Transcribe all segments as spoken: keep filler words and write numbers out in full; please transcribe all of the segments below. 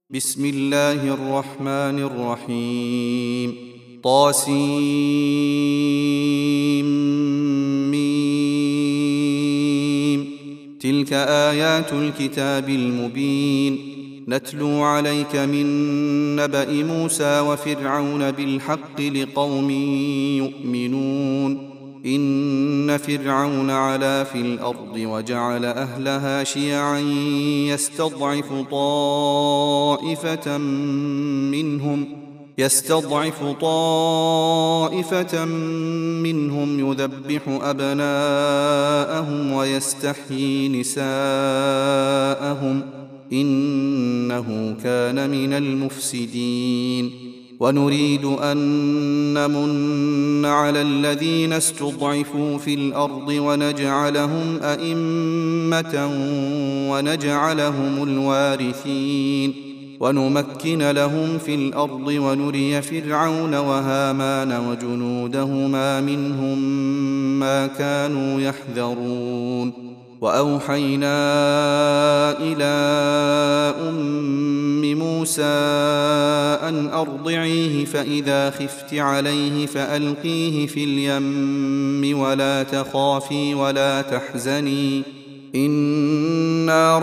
بسم الله الرحمن الرحيم طاسيم. تلك آيات الكتاب المبين نتلو عليك من نبأ موسى وفرعون بالحق لقوم يؤمنون. إن فرعون علا في الأرض وجعل أهلها شيعا يستضعف طائفة منهم يستضعف طائفة منهم يذبح أبناءهم ويستحيي نساءهم إنه كان من المفسدين. ونريد أن نمن على الذين استضعفوا في الأرض ونجعلهم أئمة ونجعلهم الوارثين ونمكن لهم في الأرض ونري فرعون وهامان وجنودهما منهم ما كانوا يحذرون. وأوحينا إلى أم موسى أن أرضعيه فإذا خفت عليه فألقيه في اليم ولا تخافي ولا تحزني إنا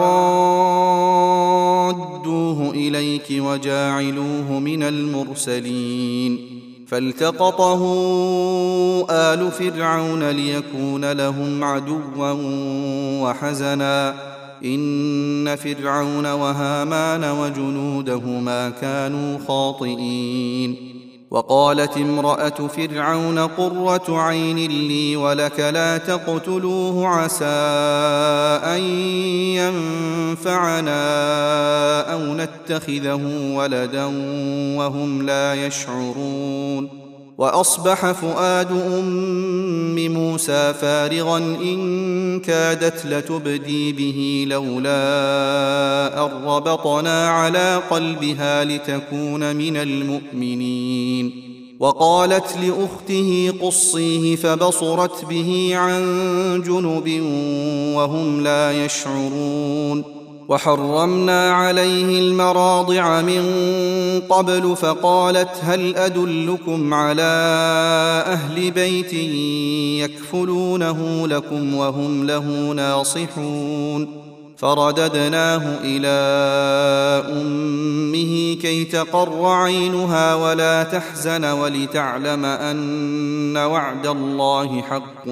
رادوه إليك وجاعلوه من المرسلين. فالتقطه آل فرعون ليكون لهم عدوا وحزنا إن فرعون وهامان وجنودهما كانوا خاطئين. وقالت امرأة فرعون قرة عين لي ولك لا تقتلوه عسى أن ينفعنا أو نتخذه ولدا وهم لا يشعرون. وأصبح فؤاد أم موسى فارغا إن كادت لتبدي به لولا أن ربطنا على قلبها لتكون من المؤمنين. وقالت لأخته قصيه فبصرت به عن جنب وهم لا يشعرون. وحرمنا عليه المراضع من قبل فقالت هل أدلكم على أهل بيت يكفلونه لكم وهم له ناصحون. فرددناه إلى أمه كي تقر عينها ولا تحزن ولتعلم أن وعد الله حق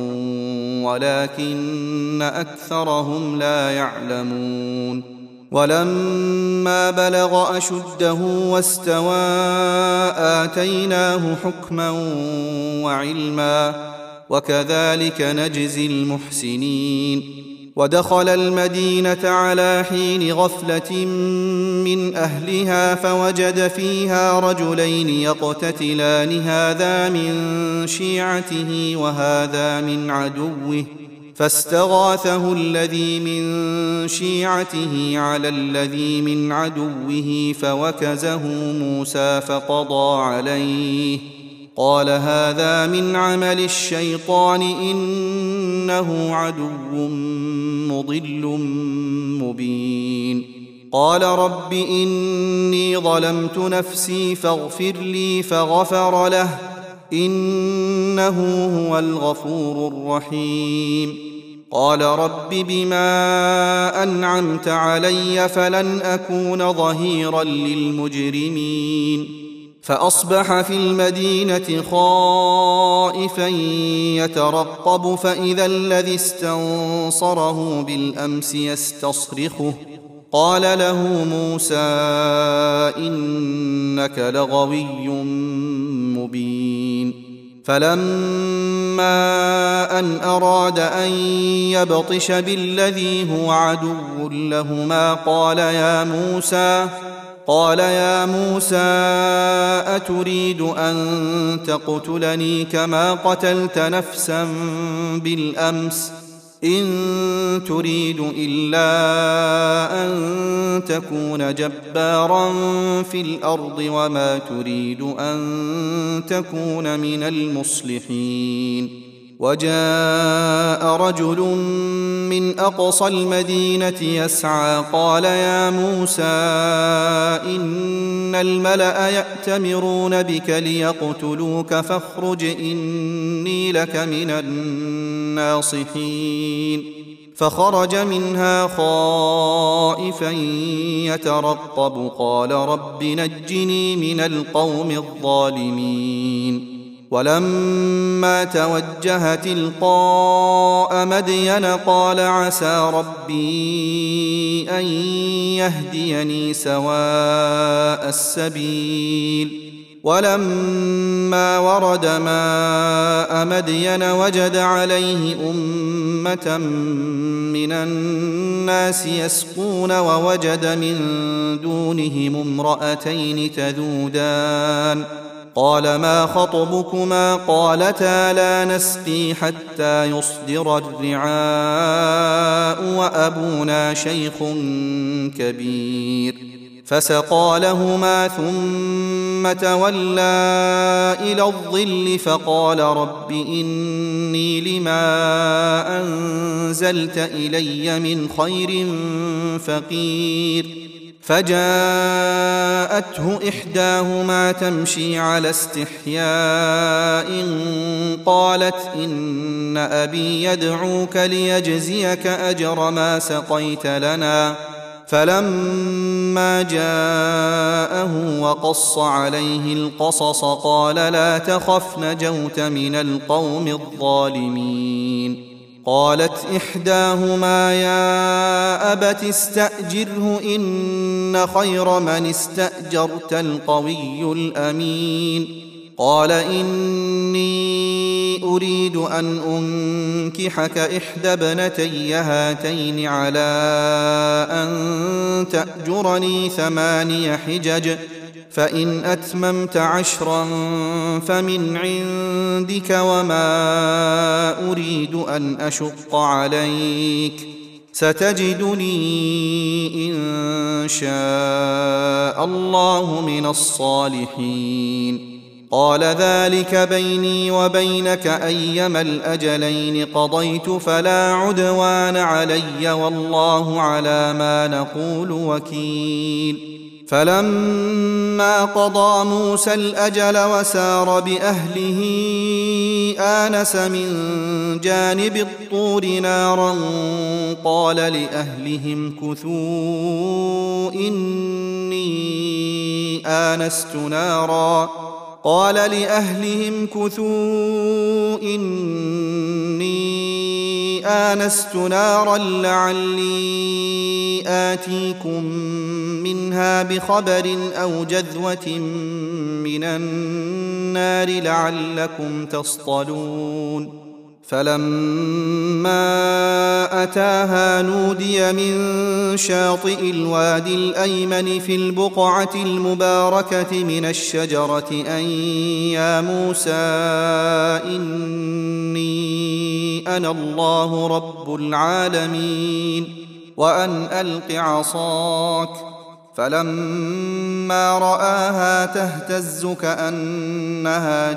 ولكن أكثرهم لا يعلمون. ولما بلغ أشده واستوى آتيناه حكما وعلما وكذلك نجزي المحسنين. ودخل المدينة على حين غفلة من أهلها فوجد فيها رجلين يقتتلان هذا من شيعته وهذا من عدوه فاستغاثه الذي من شيعته على الذي من عدوه فوكزه موسى فقضى عليه قال هذا من عمل الشيطان إنه عدو مضل مبين. قال رب إني ظلمت نفسي فاغفر لي فغفر له إنه هو الغفور الرحيم. قال رب بما أنعمت علي فلن أكون ظهيرا للمجرمين. فأصبح في المدينة خائفا يترقب فإذا الذي استنصره بالأمس يستصرخه قال له موسى إنك لغوي مبين. فلما أن أراد أن يبطش بالذي هو عدو لهما قال يا موسى قال يا موسى أتريد أن تقتلني كما قتلت نفسا بالأمس إن تريد إلا أن تكون جبارا في الأرض وما تريد أن تكون من المصلحين. وجاء رجل من أقصى المدينة يسعى قال يا موسى إن الملأ يأتمرون بك ليقتلوك فاخرج إني لك من الناصحين فخرج منها خائفا يترقب قال رب نجني من القوم الظالمين ولما توجه تلقاء مدين قال عسى ربي أن يهديني سواء السبيل ولما ورد ماء مدين وجد عليه أمة من الناس يسقون ووجد من دونهم امرأتين تذودان قال ما خطبكما قالتا لا نسقي حتى يصدر الرعاء وأبونا شيخ كبير فسقى لهما ثم تولى إلى الظل فقال رب إني لما أنزلت إلي من خير فقير فجاءته إحداهما تمشي على استحياء قالت إن أبي يدعوك ليجزيك أجر ما سقيت لنا فلما جاءه وقص عليه القصص قال لا تخف نجوت من القوم الظالمين قالت إحداهما يا أبت استأجره إن خير من استأجرت القوي الأمين قال إني أريد أن أنكحك إحدى ابنتي هاتين على أن تأجرني ثماني حجج فإن أتممت عشرا فمن عندك وما أريد أن أشق عليك ستجدني إن شاء الله من الصالحين قال ذلك بيني وبينك أيما الأجلين قضيت فلا عدوان علي والله على ما نقول وكيل فلما قضى موسى الأجل وسار بأهله آنس من جانب الطور نارا قال لأهلهم كثوا إني آنست نارا قال لأهلهم كثوا إني آنست نارا لعلي آتيكم منها بخبر أو جذوة من النار لعلكم تصطلون فلما أتاها نودي من شاطئ الوادي الأيمن في البقعة المباركة من الشجرة أن يا موسى إني أنا الله رب العالمين وأن ألق عصاك فلما رآها تهتز كأنها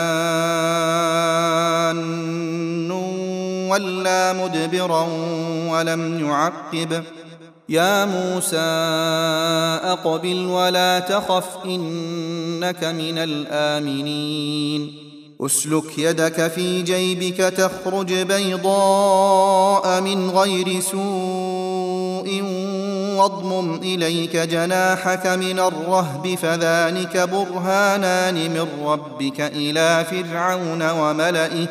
جان ولى مدبرا ولم يعقب يا موسى أقبل ولا تخف إنك من الآمنين أسلك يدك في جيبك تخرج بيضاء من غير سوء واضمم إليك جناحك من الرهب فذلك برهانان من ربك إلى فرعون وملئه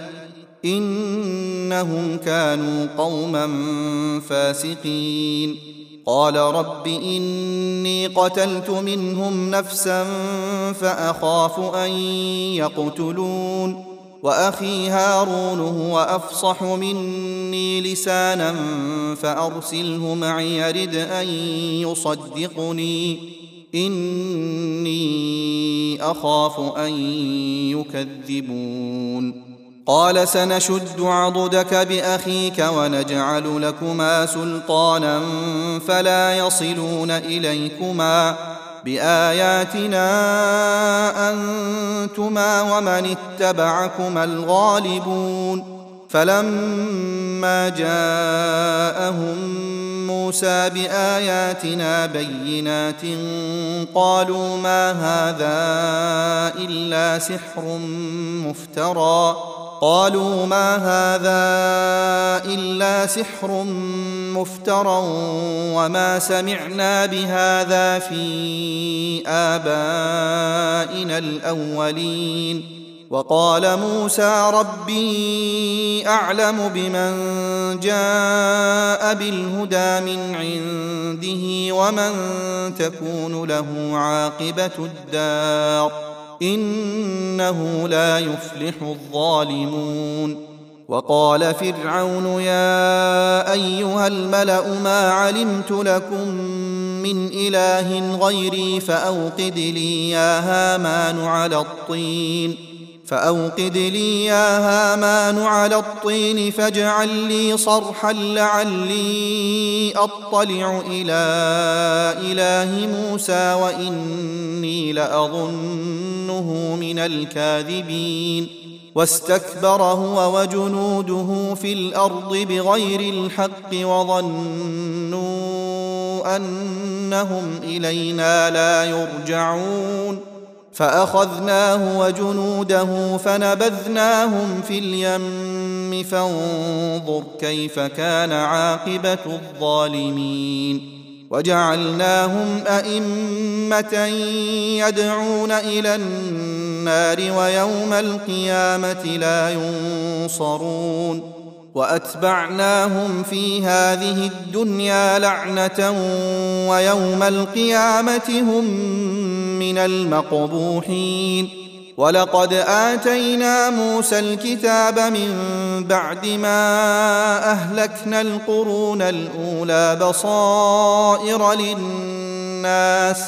إنهم كانوا قوما فاسقين قال رب إني قتلت منهم نفسا فأخاف أن يقتلون وأخي هارون هو أفصح مني لسانا فأرسله معي يرد أن يصدقني إني أخاف أن يكذبون قال سنشد عضدك بأخيك ونجعل لكما سلطانا فلا يصلون إليكما بآياتنا أنتما ومن اتبعكما الغالبون فلما جاءهم موسى بآياتنا بينات قالوا ما هذا إلا سحر مفترى قالوا ما هذا إلا سحر مفترى وما سمعنا بهذا في آبائنا الأولين. وقال موسى ربي أعلم بمن جاء بالهدى من عنده ومن تكون له عاقبة الدار إنه لا يفلح الظالمون. وقال فرعون يا أيها الملأ ما علمت لكم من إله غيري فأوقد لي يا هامان على الطين فأوقد لي يا هامان على الطين فاجعل لي صرحا لعلي أطلع إلى إله موسى وإني لأظنه من الكاذبين. واستكبر هو وجنوده في الأرض بغير الحق وظنوا أنهم إلينا لا يرجعون فأخذناه وجنوده فنبذناهم في اليم فانظر كيف كان عاقبة الظالمين. وجعلناهم أئمة يدعون إلى النار ويوم القيامة لا ينصرون. وأتبعناهم في هذه الدنيا لعنة ويوم القيامة هم من المقبوحين. ولقد آتينا موسى الكتاب من بعد ما أهلكنا القرون الأولى بصائر للناس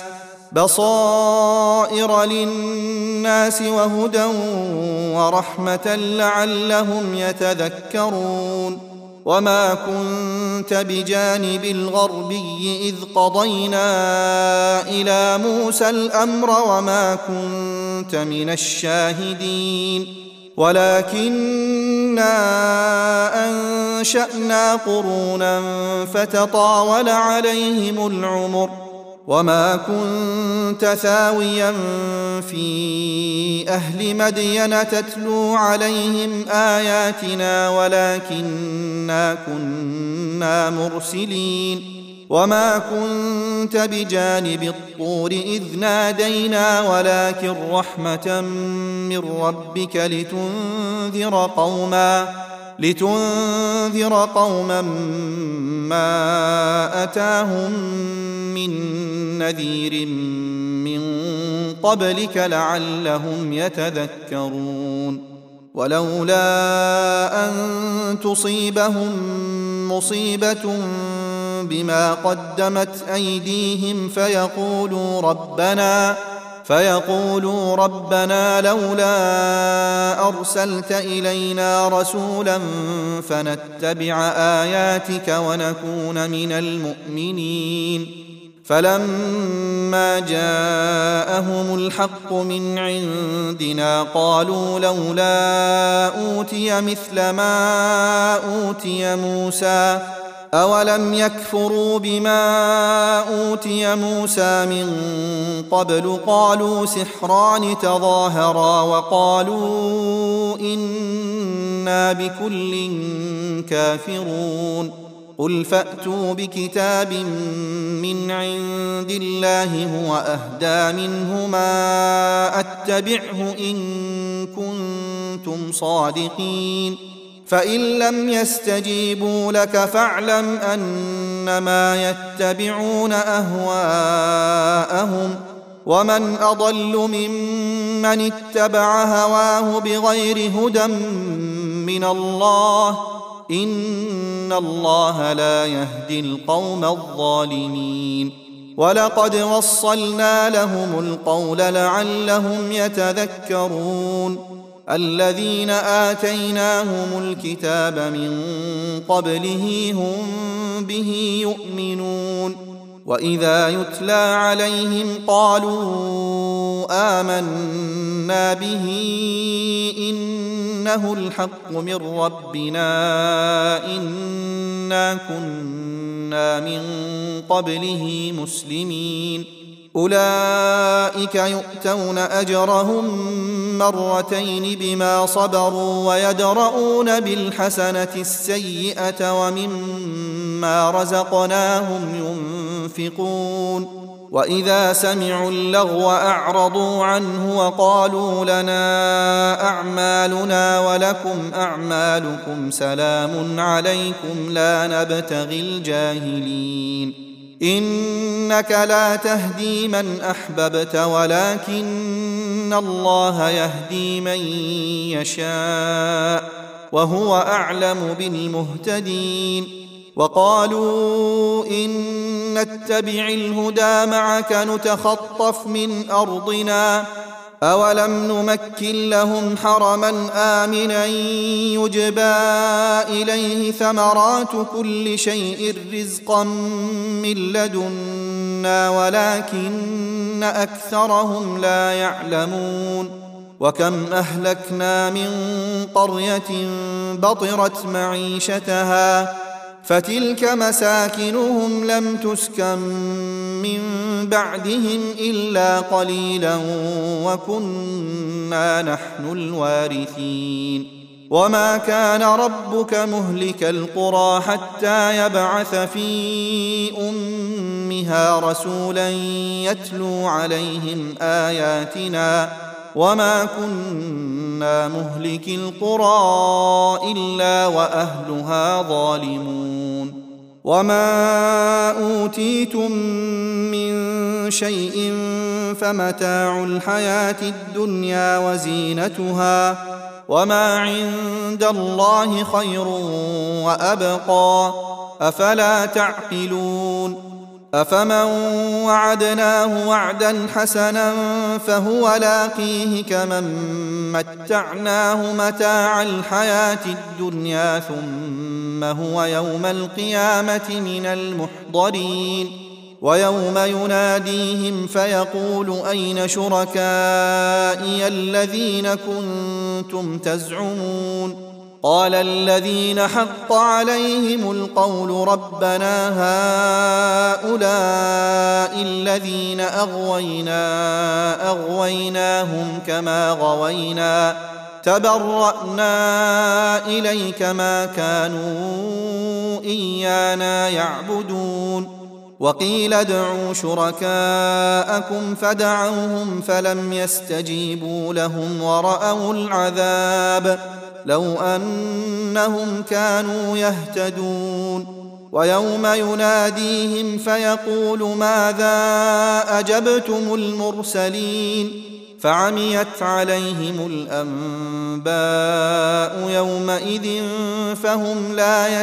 بصائر للناس وهدى ورحمة لعلهم يتذكرون. وما كنت بجانب الغربي إذ قضينا إلى موسى الأمر وما كنت من الشاهدين ولكننا أنشأنا قرونا فتطاول عليهم العمر وما كنت ثاويا في أهل مدين تتلو عليهم آياتنا ولكننا كنا مرسلين. وما كنت بجانب الطور إذ نادينا ولكن رحمة من ربك لتنذر قوما لتنذر قوما ما أتاهم من نذير من قبلك لعلهم يتذكرون. ولولا أن تصيبهم مصيبة بما قدمت أيديهم فيقولوا ربنا فيقولوا ربنا لولا أرسلت إلينا رسولا فنتبع آياتك ونكون من المؤمنين. فلما جاءهم الحق من عندنا قالوا لولا أوتي مثل ما أوتي موسى أولم يكفروا بما أوتي موسى من قبل قالوا سحران تظاهرا وقالوا إنا بكل كافرون. قل فأتوا بكتاب من عند الله هو أهدى منه ما أتبعه إن كنتم صادقين. فإن لم يستجيبوا لك فاعلم أنما يتبعون أهواءهم ومن أضل ممن اتبع هواه بغير هدى من الله إن الله لا يهدي القوم الظالمين. ولقد وصلنا لهم القول لعلهم يتذكرون. الذين آتيناهم الكتاب من قبله هم به يؤمنون. وإذا يتلى عليهم قالوا آمنا به إنه الحق من ربنا إنا كنا من قبله مسلمين أولئك يؤتون أجرهم مرتين بما صبروا ويدرؤون بالحسنة السيئة ومما رزقناهم ينفقون وإذا سمعوا اللغو أعرضوا عنه وقالوا لنا أعمالنا ولكم أعمالكم سلام عليكم لا نبتغي الجاهلين إنك لا تهدي من أحببت ولكن الله يهدي من يشاء وهو أعلم بالمهتدين وقالوا إن نتبع الهدى معك نتخطف من أرضنا أولم نمكن لهم حرما آمنا يجبى إليه ثمرات كل شيء رزقا من لدنا ولكن أكثرهم لا يعلمون وكم أهلكنا من قرية بطرت معيشتها فتلك مساكنهم لم تسكن من بعدهم إلا قليلا وكنا نحن الوارثين وما كان ربك مهلك القرى حتى يبعث في أمها رسولا يتلو عليهم آياتنا وما كنا مهلك القرى إلا وأهلها ظالمون وما أوتيتم من شيء فمتاع الحياة الدنيا وزينتها وما عند الله خير وأبقى أفلا تعقلون أفمن وعدناه وعدا حسنا فهو لاقيه كمن متعناه متاع الحياة الدنيا ثم هو يوم القيامة من المحضرين ويوم يناديهم فيقول أين شركائي الذين كنتم تزعمون قال الذين حق عليهم القول ربنا هؤلاء الذين أغوينا أغويناهم كما غوينا تبرأنا إليك ما كانوا إيانا يعبدون وقيل ادعوا شركاءكم فدعوهم فلم يستجيبوا لهم ورأوا العذاب لو أنهم كانوا يهتدون ويوم يناديهم فيقول ماذا أجبتم المرسلين فعميت عليهم الأنباء يومئذ فهم لا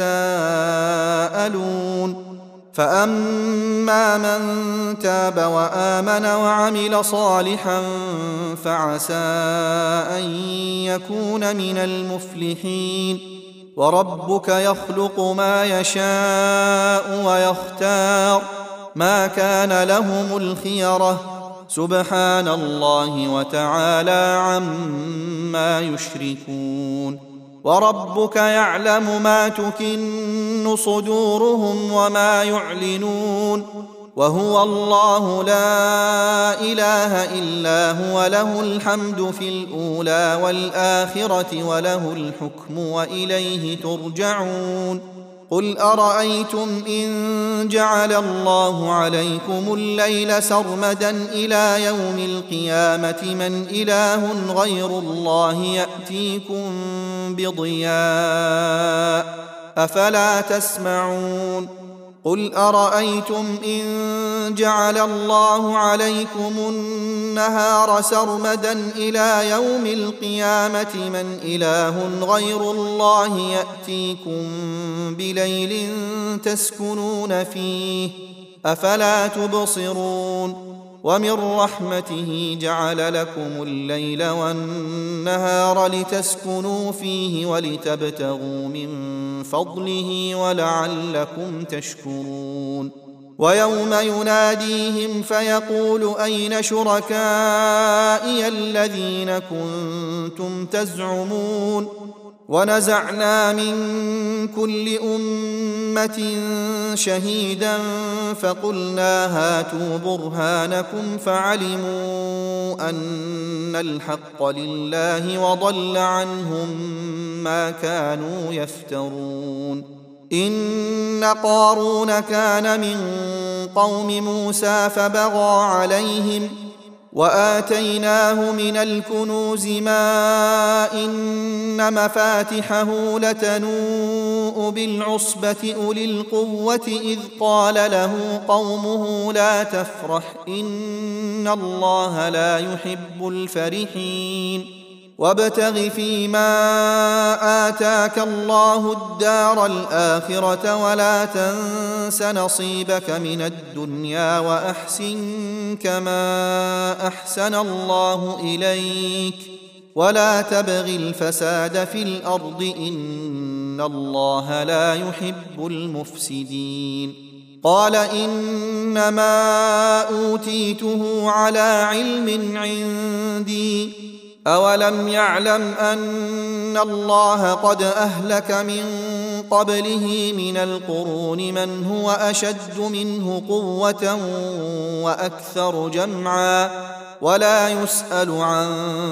يتساءلون فأما من تاب وآمن وعمل صالحا فعسى أن يكون من المفلحين وربك يخلق ما يشاء ويختار ما كان لهم الخيرة سبحان الله وتعالى عما يشركون وربك يعلم ما تكن صدورهم وما يعلنون وهو الله لا إله إلا هو له الحمد في الأولى والآخرة وله الحكم وإليه ترجعون قل أرأيتم إن جعل الله عليكم الليل سرمدا إلى يوم القيامة من إله غير الله يأتيكم بضياء أفلا تسمعون قل أرأيتم إن جعل الله عليكم النهار سرمدا إلى يوم القيامة من إله غير الله يأتيكم بليل تسكنون فيه أفلا تبصرون ومن رحمته جعل لكم الليل والنهار لتسكنوا فيه ولتبتغوا من فضله ولعلكم تشكرون ويوم يناديهم فيقول أين شركائي الذين كنتم تزعمون ونزعنا من كل أمة شهيدا فقلنا هاتوا برهانكم فعلموا أن الحق لله وضل عنهم ما كانوا يفترون. إن قارون كان من قوم موسى فبغى عليهم وآتيناه من الكنوز ما إن مفاتحه لتنوء بالعصبة أولي القوة إذ قال له قومه لا تفرح إن الله لا يحب الفرحين وابتغ فيما آتاك الله الدار الآخرة ولا تنس نصيبك من الدنيا وأحسن كما أحسن الله إليك ولا تبغ الفساد في الأرض إن الله لا يحب المفسدين. قال إنما أوتيته على علم عندي أولم يعلم أن الله قد أهلك من قبله من القرون من هو أشد منه قوة وأكثر جمعا ولا يسأل عن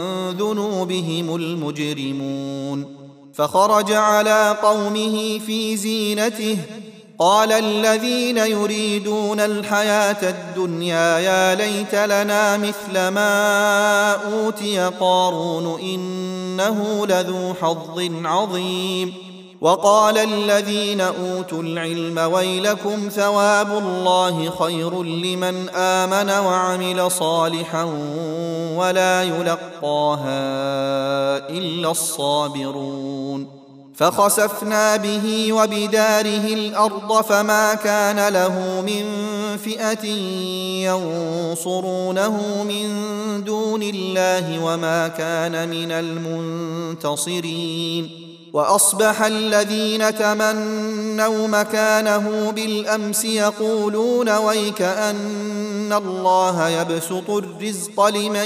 ذنوبهم المجرمون. فخرج على قومه في زينته قال الذين يريدون الحياة الدنيا يا ليت لنا مثل ما أوتي قارون إنه لذو حظ عظيم. وقال الذين أوتوا العلم ويلكم ثواب الله خير لمن آمن وعمل صالحا ولا يلقاها إلا الصابرون. فخسفنا به وبداره الأرض فما كان له من فئة ينصرونه من دون الله وما كان من المنتصرين. وأصبح الذين تمنوا مكانه بالأمس يقولون ويك أن الله يبسط الرزق لمن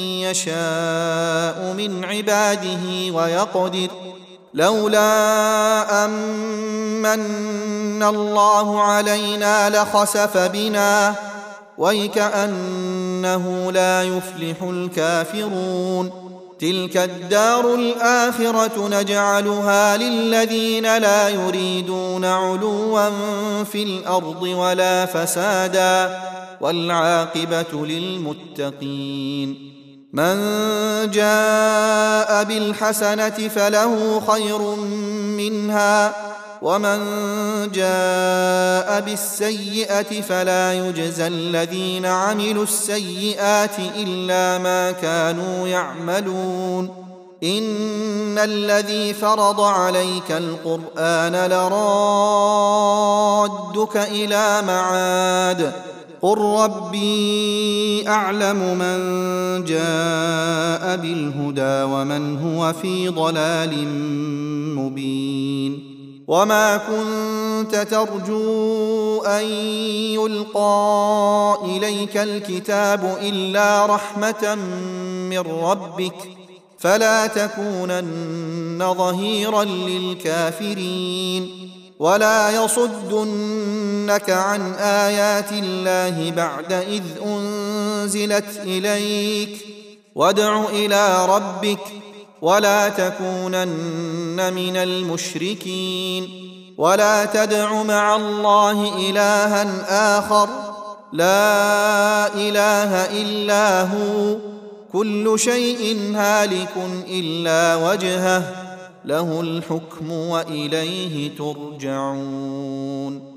يشاء من عباده ويقدر لولا أمن الله علينا لخسف بنا ويكأنه لا يفلح الكافرون. تلك الدار الآخرة نجعلها للذين لا يريدون علوا في الأرض ولا فسادا والعاقبة للمتقين. من جاء بالحسنة فله خير منها ومن جاء بالسيئة فلا يجزى الذين عملوا السيئات إلا ما كانوا يعملون. إن الذي فرض عليك القرآن لرادك إلى معاد قل ربي أعلم من جاء بالهدى ومن هو في ضلال مبين. وما كنت ترجو أن يلقى إليك الكتاب إلا رحمة من ربك فلا تكونن ظهيرا للكافرين. ولا يصدنك عن آيات الله بعد إذ أنزلت إليك وادع إلى ربك ولا تكونن من المشركين. ولا تدع مع الله إلها آخر لا إله إلا هو كل شيء هالك إلا وجهه له الحكم وإليه ترجعون.